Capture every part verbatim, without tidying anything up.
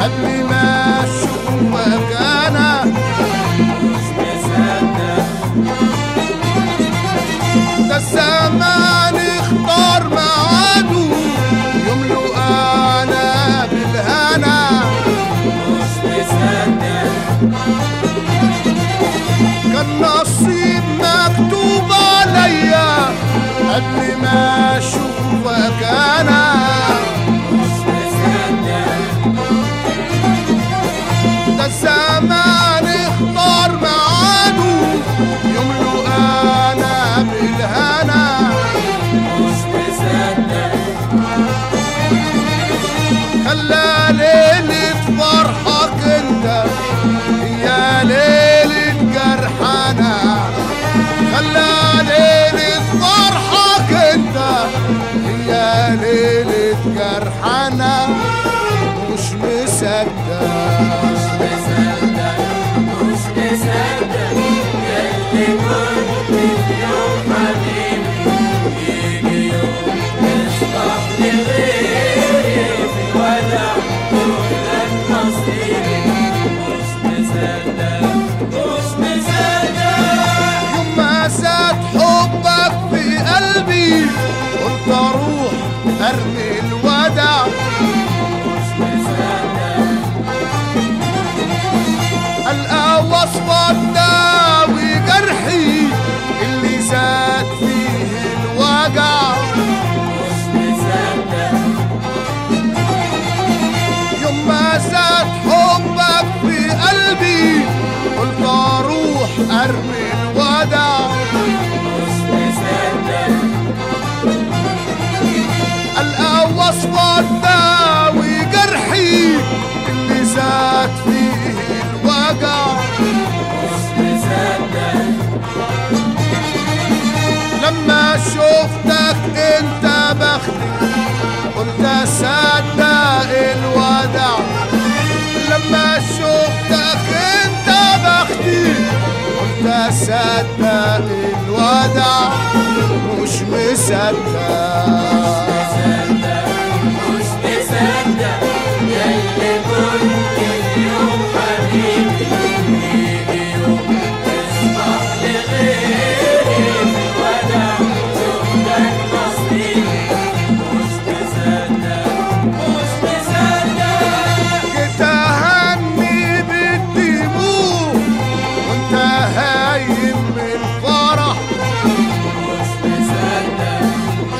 قبل ما اشوفك انا مش مصدق. ده الزمان اختار ميعاده يملؤ انا بالهنا مش مصدق. كان نصيب مكتوب عليا قبل ما اشوفك انا مش مصدق. ده الزمان اختار ميعاده يملؤ انا بالهنا مش مصدق. خلى ليلة فرحك انت هي ليلة جرحنا خلى ليلة فرحك انت هي ليلة جرحنا مش مصدق. مصدق مش مصدق. ياللي كنت اليوم حبيبي يجي يوم تصبح لغيري في الوداع تقولك نصيبي مش مصدق. مش مصدق. يوم ما زاد حبك في قلبي قلت اروح ارمي الوداع مش مصدق. القى وصفة تداوي جرحي اللي زاد فيه الوجع مش مصدق. يوم ما زاد حبك في قلبي قلت اروح ارمي الوداع مش مصدق. القى وصفة تداوي جرحي اللي زاد فيه الوجع مش مصدق. لما شفتك انت بختي قلت اصدق الوداع لما شفتك انت بختي قلت اصدق الوداع مش مصدق. مصدق مش مصدق. ياللي كنت اليوم حبيبي يجي يوم تصبح لغيري في الوداع تقولك نصيبي مش مصدق. مش مصدق. جيت اهني بالدموع وانت هايم من فرح مش مصدق.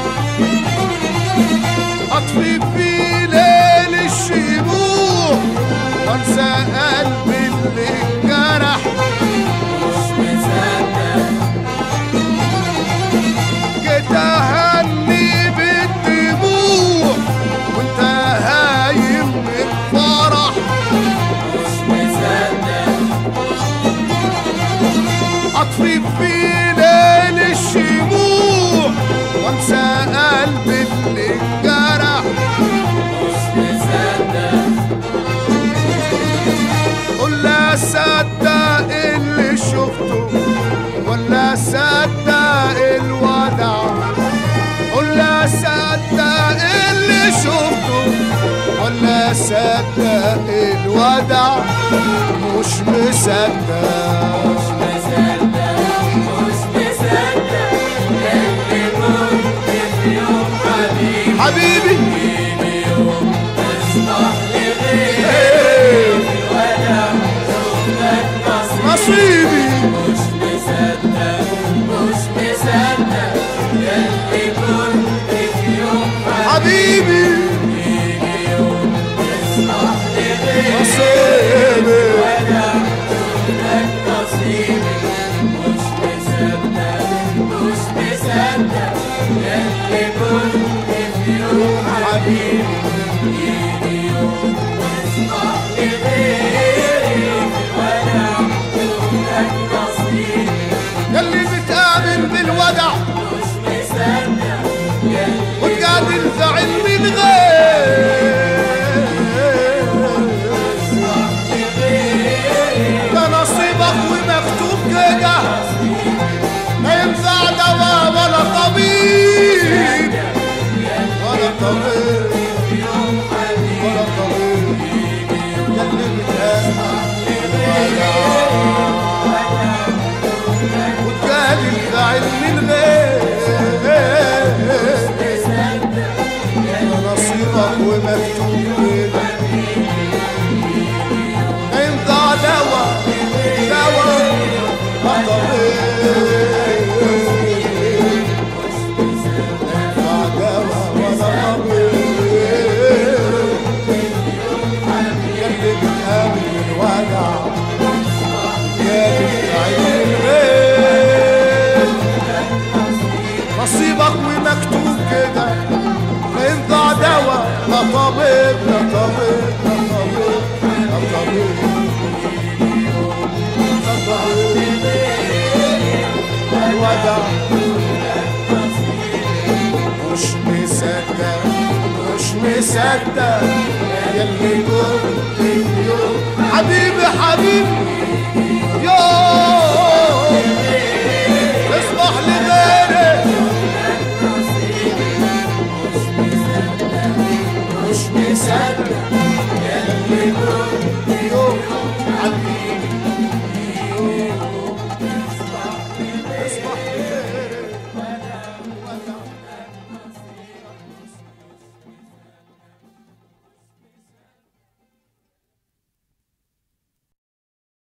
اطفي في ليل الشموع وانسى قلبي اللي انجرح مش مصدق. جيت اهني بالدموع وانت هايم من فرح مش مصدق. اطفي في ليل الشموع وانسى قلبي اللي انجرح مش مصدق. قول لا صدق اللي شفته ولا صدق الوداع قول لا صدق اللي شفته ولا صدق الوداع مش مصدق. مش مصدق. مش مصدق. ياللي كنت في يوم حبيبي حبيبي يجي يوم تصبح لغيري إيه، في الوداع تقولك نصيبي نصيبي مش مصدق. مش مصدق. ياللي كنت في يوم حبيبي حبيبي يجي يوم تصبح لغيري نصيبي الوداع تقولك نصيبي مش مصدق. مش مصدق. ياللي كنت في يوم حبيبي مكتوب كده انضع دواء دواء طبيب انضع دواء ولا طبيب قلبي بتقابل الوجع قلبي عين الغير نصيبك ومكتوب كده انضع دواء لا طبيب لا طبيب لا طبيب لا طبيب لا طبيب الوجع مش مصدق مش مصدق يلي كنت اليوم حبيبي حبيبي يوم اصبح لغيري مش مصدق